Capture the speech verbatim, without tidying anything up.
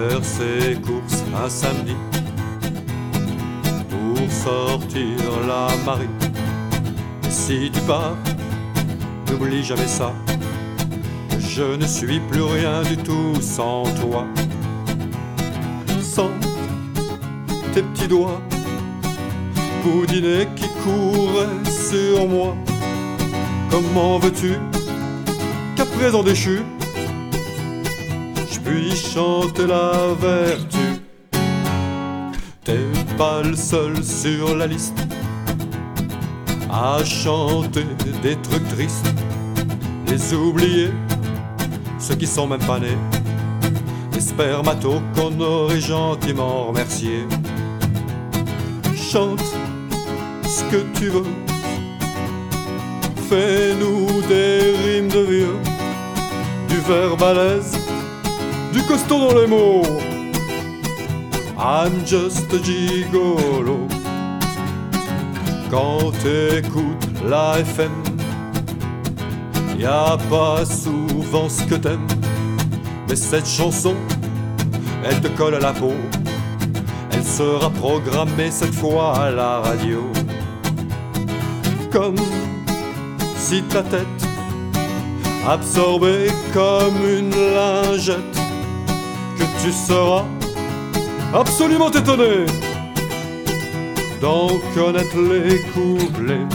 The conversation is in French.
faire ses courses un samedi pour sortir la Marie. Et si tu pars, n'oublie jamais ça, que je ne suis plus rien du tout sans toi. Sans tes petits doigts boudinés qui couraient sur moi, comment veux-tu qu'à présent déchu, je puis chanter la vertu? T'es pas le seul sur la liste à chanter des trucs tristes, les oubliés, ceux qui sont même pas nés, les spermatos qu'on aurait gentiment remerciés. Chante ce que tu veux, fais-nous des rimes de vieux, du verbe à l'aise, du costaud dans les mots. I'm just a gigolo. Quand t'écoutes la F M, y a pas souvent ce que t'aimes, mais cette chanson, elle te colle à la peau. Elle sera programmée cette fois à la radio, comme si ta tête, absorbée comme une lingette, que tu seras absolument étonné d'en connaître les couplets.